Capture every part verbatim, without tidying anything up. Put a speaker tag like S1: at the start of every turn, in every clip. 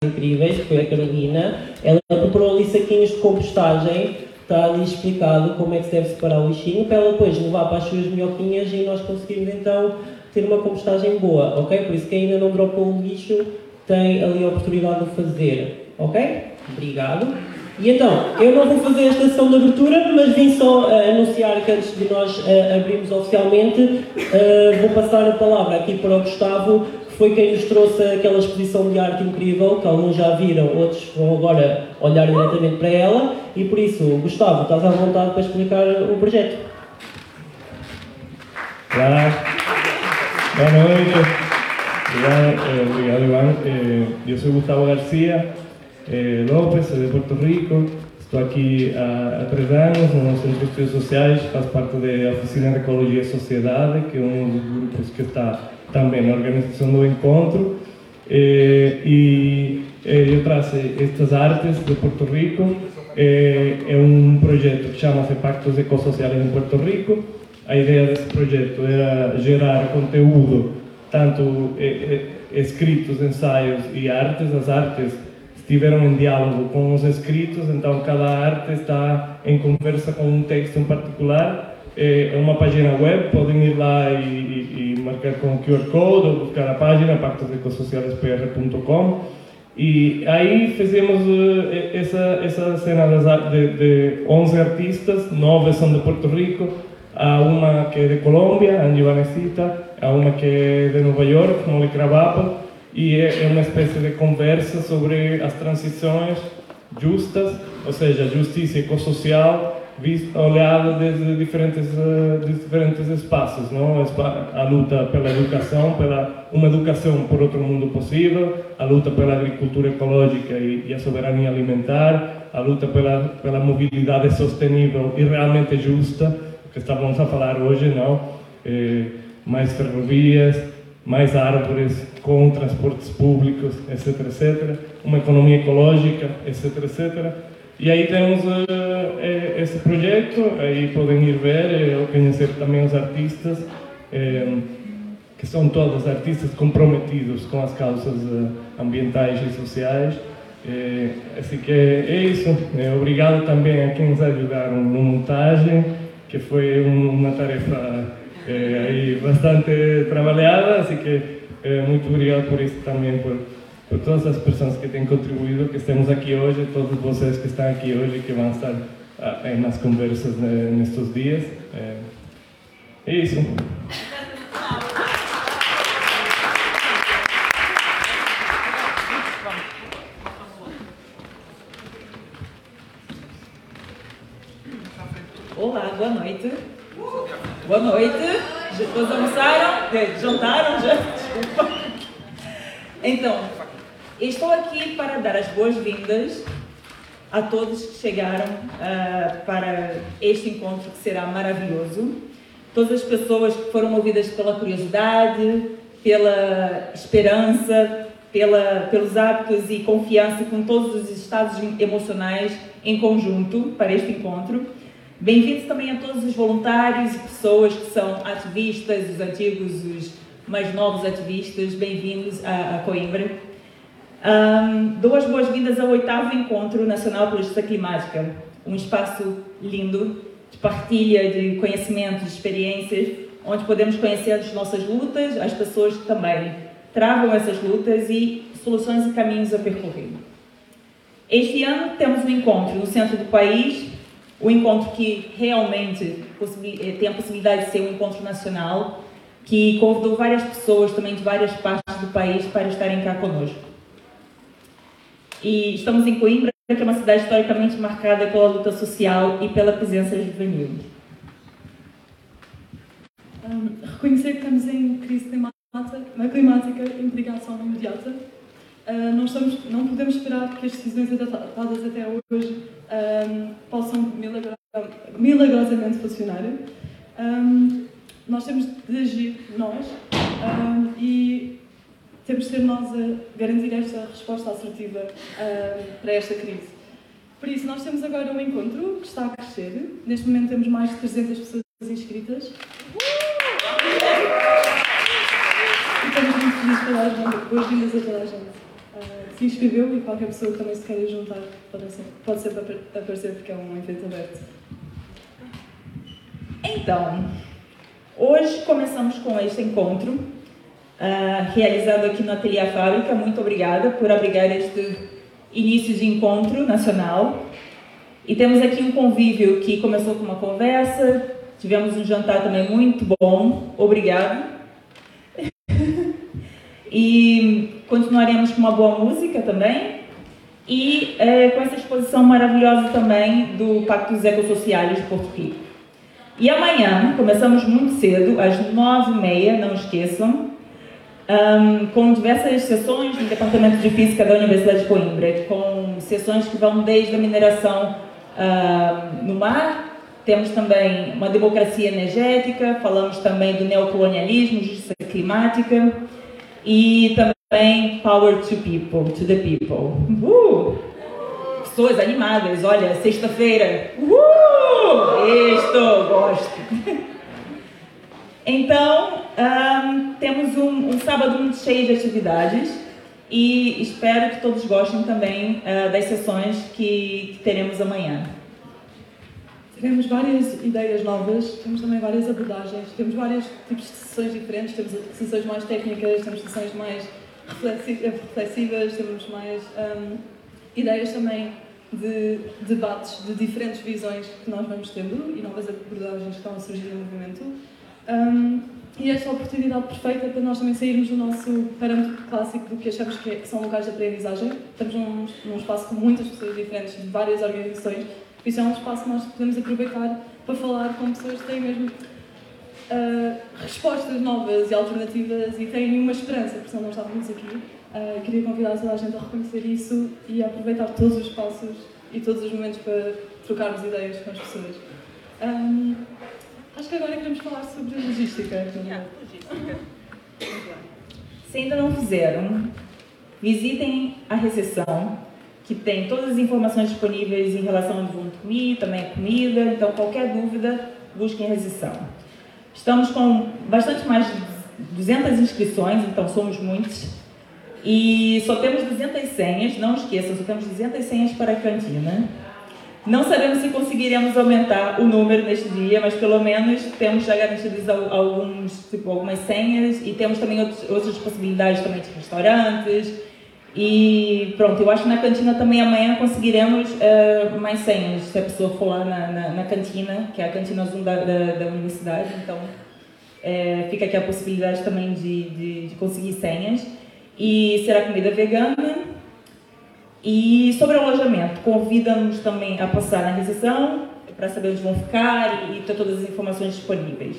S1: incríveis, que foi a Carolina. Ela preparou ali saquinhos de compostagem, está ali explicado como é que se deve separar o lixinho, para ela depois levar para as suas minhoquinhas e nós conseguimos então ter uma compostagem boa, ok? Por isso quem ainda não dropou o lixo tem ali a oportunidade de o fazer, ok? Obrigado. E então, eu não vou fazer esta sessão de abertura, mas vim só uh, anunciar que antes de nós uh, abrirmos oficialmente, uh, vou passar a palavra aqui para o Gustavo, que foi quem nos trouxe aquela exposição de arte incrível, que alguns já viram, outros vão agora olhar diretamente para ela, e por isso, Gustavo, estás à vontade para explicar o projeto.
S2: Olá, boa noite. Obrigado, obrigado Iván. Eh, eu sou Gustavo García Eh, López, soy de Puerto Rico, estou aqui há, há três anos no Centro de Estudos Sociais, faço parte da Oficina de Ecologia e Sociedade, que é um dos grupos que está também na organização do encontro, eh, e eh, eu trago estas artes de Puerto Rico. Eh, é um projeto que chama-se Pactos Ecossociais em Puerto Rico. A ideia desse projeto era gerar conteúdo, tanto eh, eh, escritos, ensaios e artes. As artes estiveram em diálogo com os escritos, então cada arte está em conversa com um texto em particular. É uma página web, podem ir lá e, e, e marcar com o Q R Code ou buscar a página pactos ecossociales p r ponto com. E aí fizemos uh, essa, essa cena de, de onze artistas, nove são de Puerto Rico, há uma que é de Colômbia, Angie Vanesita, há uma que é de Nova York, Molly Cravapo, e é uma espécie de conversa sobre as transições justas, ou seja, justiça ecossocial, vista, olhada desde diferentes, de diferentes espaços, não? A luta pela educação, pela uma educação por outro mundo possível, a luta pela agricultura ecológica e, e a soberania alimentar, a luta pela, pela mobilidade sostenível e realmente justa, que estávamos a falar hoje, não? É, mais ferrovias, mais árvores, com transportes públicos, etc, etcétera. Uma economia ecológica, etc, etcétera. E aí temos uh, esse projeto, aí podem ir ver, uh, conhecer também os artistas, uh, que são todos artistas comprometidos com as causas uh, ambientais e sociais. Uh, assim que é isso. Uh, obrigado também a quem nos ajudaram na montagem, que foi um, uma tarefa É, aí bastante trabalhada, assim que é, muito obrigado por isso também, por, por todas as pessoas que têm contribuído, que estamos aqui hoje, todos vocês que estão aqui hoje, que vão estar ah, nas conversas né, nestes dias. É, é isso.
S3: Olá, boa noite. Boa noite. Já todos almoçaram? Jantaram já? Desculpa. Então, estou aqui para dar as boas-vindas a todos que chegaram uh, para este encontro que será maravilhoso. Todas as pessoas que foram movidas pela curiosidade, pela esperança, pela, pelos hábitos e confiança com todos os estados emocionais em conjunto para este encontro. Bem-vindos também a todos os voluntários e pessoas que são ativistas, os antigos, os mais novos ativistas. Bem-vindos a, a Coimbra. Um, dou as boas-vindas ao oitavo Encontro Nacional pela Justiça Climática, um espaço lindo de partilha de conhecimentos, de experiências, onde podemos conhecer as nossas lutas, as pessoas que também travam essas lutas e soluções e caminhos a percorrer. Este ano temos um encontro no centro do país, um encontro que realmente tem a possibilidade de ser um encontro nacional, que convidou várias pessoas também de várias partes do país para estarem cá conosco. E estamos em Coimbra, que é uma cidade historicamente marcada pela luta social e pela presença juvenil.
S4: Um, reconhecer que estamos em crise climática, climática implica ação imediata. Uh, não, estamos, não podemos esperar que as decisões adotadas até hoje um, possam milagro, milagrosamente funcionar. Um, nós temos de agir, nós, um, e temos de ser nós a garantir esta resposta assertiva um, para esta crise. Por isso, nós temos agora um encontro que está a crescer. Neste momento temos mais de trezentas pessoas inscritas. E estamos muito felizes para dar as boas-vindas a toda a gente. se inscreveu e qualquer pessoa que também se queira juntar pode, ser, pode sempre aparecer porque é um evento aberto.
S3: Então, hoje começamos com este encontro, uh, realizado aqui no Ateliê Fábrica. Muito obrigada por abrigar este início de encontro nacional. E temos aqui um convívio que começou com uma conversa, tivemos um jantar também muito bom, obrigado. E continuaremos com uma boa música também. E é, com essa exposição maravilhosa também do Pacto dos Ecossociais de Porto Rico. E amanhã, começamos muito cedo, às nove e meia, não esqueçam, um, com diversas sessões no Departamento de Física da Universidade de Coimbra, com sessões que vão desde a mineração uh, no mar, temos também uma democracia energética, falamos também do neocolonialismo, justiça climática e também power to people, to the people. Uh! Pessoas animadas, olha, sexta-feira. Uh! Isto, gosto. Então, um, temos um, um sábado muito cheio de atividades e espero que todos gostem também uh, das sessões que, que teremos amanhã.
S4: Teremos várias ideias novas, temos também várias abordagens, temos vários tipos de sessões diferentes, temos sessões mais técnicas, temos sessões mais reflexivas, temos mais um, ideias também de debates de diferentes visões que nós vamos tendo e novas abordagens que estão a surgir no movimento. Um, e esta é a oportunidade perfeita para nós também sairmos do nosso parâmetro clássico do que achamos que, é, que são locais de aprendizagem. Estamos num, num espaço com muitas pessoas diferentes, de várias organizações, por isso é um espaço que nós podemos aproveitar para falar com pessoas que têm mesmo uh, respostas novas e alternativas e têm uma esperança, porque senão não estávamos aqui. Uh, queria convidar toda a gente a reconhecer isso e a aproveitar todos os espaços e todos os momentos para trocarmos ideias com as pessoas. Um, acho que agora queremos falar sobre logística.
S3: Yeah, logística. Se ainda não fizeram, visitem a recepção, que tem todas as informações disponíveis em relação ao vão comer, também a comida, então qualquer dúvida, busquem a recepção. Estamos com bastante mais de duzentas inscrições, então somos muitos. E só temos duzentas senhas, não esqueçam, só temos duzentas senhas para a cantina. Não sabemos se conseguiremos aumentar o número neste dia, mas pelo menos temos já garantidos alguns, tipo, algumas senhas e temos também outros, outras possibilidades também de restaurantes. E pronto, eu acho que na cantina também amanhã conseguiremos uh, mais senhas, se a pessoa for lá na, na, na cantina, que é a cantina Zoom da, da, da universidade, então é, fica aqui a possibilidade também de, de, de conseguir senhas. E será comida vegana. E sobre o alojamento, convida-nos também a passar na recepção para saber onde vão ficar e, e ter todas as informações disponíveis.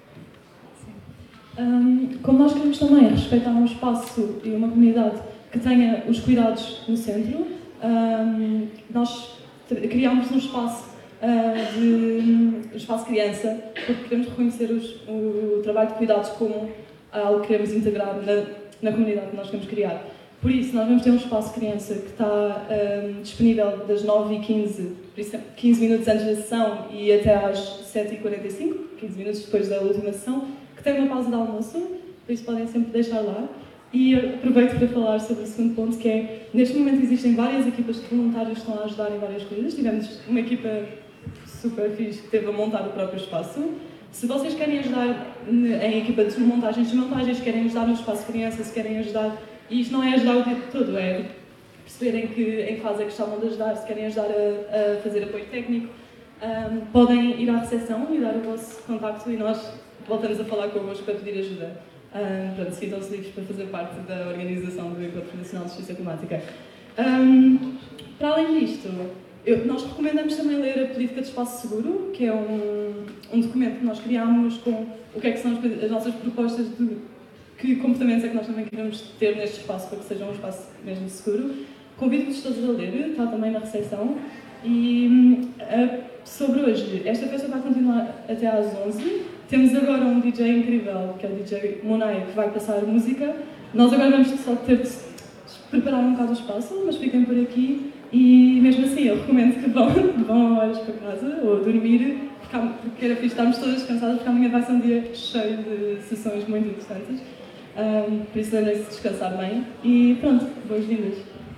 S4: Um, como nós queremos também respeitar um espaço e uma comunidade que tenha os cuidados no centro, um, nós criámos um espaço, uh, de, um espaço criança, porque queremos reconhecer os, o, o trabalho de cuidados como algo que queremos integrar na, na comunidade que nós queremos criar. Por isso, nós vamos ter um espaço criança que está um, disponível das nove e quinze, quinze minutos antes da sessão e até às sete e quarenta e cinco, quinze minutos depois da última sessão, que tem uma pausa de almoço, por isso podem sempre deixar lá. E aproveito para falar sobre o segundo ponto, que é, neste momento existem várias equipas de voluntários que estão a ajudar em várias coisas. Tivemos uma equipa super fixe que esteve a montar o próprio espaço. Se vocês querem ajudar em equipa de montagens de montagens, querem ajudar no espaço criança, se querem ajudar, e isto não é ajudar o tempo todo, é perceberem que em fase é que estavam de ajudar, se querem ajudar a, a fazer apoio técnico, um, podem ir à recepção e dar o vosso contacto e nós voltamos a falar convosco para pedir ajuda. Um, pronto, sintam-se livres para fazer parte da organização do Encontro Nacional de Justiça Climática. Um, para além disto, eu, nós recomendamos também ler a Política de Espaço Seguro, que é um, um documento que nós criámos com o que é que são as, as nossas propostas de que comportamentos é que nós também queremos ter neste espaço para que seja um espaço mesmo seguro. Convido-vos todos a ler, está também na recepção. E uh, sobre hoje, esta festa vai continuar até às onze. Temos agora um D J incrível, que é o D J Monai, que vai passar música. Nós agora vamos só ter de preparar um bocado o espaço, mas fiquem por aqui. E mesmo assim, eu recomendo que vão, vão a horas para casa ou dormir, porque era fixe estarmos todas descansadas, porque amanhã vai ser um dia cheio de sessões muito interessantes. Um, por isso, lembrem-se de descansar bem. E pronto, boas-vindas.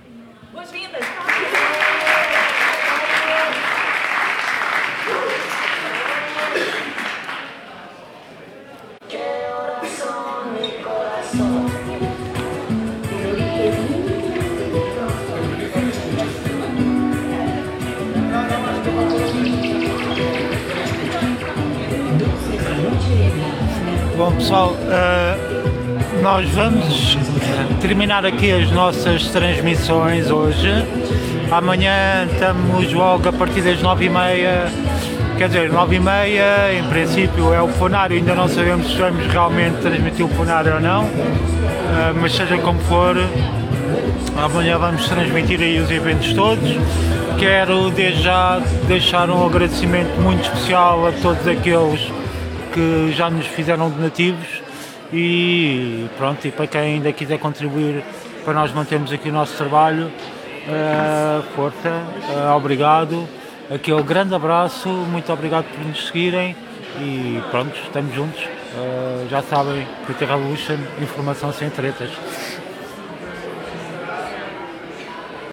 S5: Bom pessoal, uh, nós vamos terminar aqui as nossas transmissões hoje. Amanhã estamos logo a partir das nove e meia, quer dizer, nove e meia, em princípio é o Ufonário, ainda não sabemos se vamos realmente transmitir o Ufonário ou não, uh, mas seja como for, amanhã vamos transmitir aí os eventos todos. Quero desde já deixar um agradecimento muito especial a todos aqueles que já nos fizeram donativos e pronto, e para quem ainda quiser contribuir para nós mantermos aqui o nosso trabalho, uh, força, uh, obrigado, aqui é um grande abraço, muito obrigado por nos seguirem e pronto, estamos juntos, uh, já sabem, Twitter Revolution, informação sem tretas.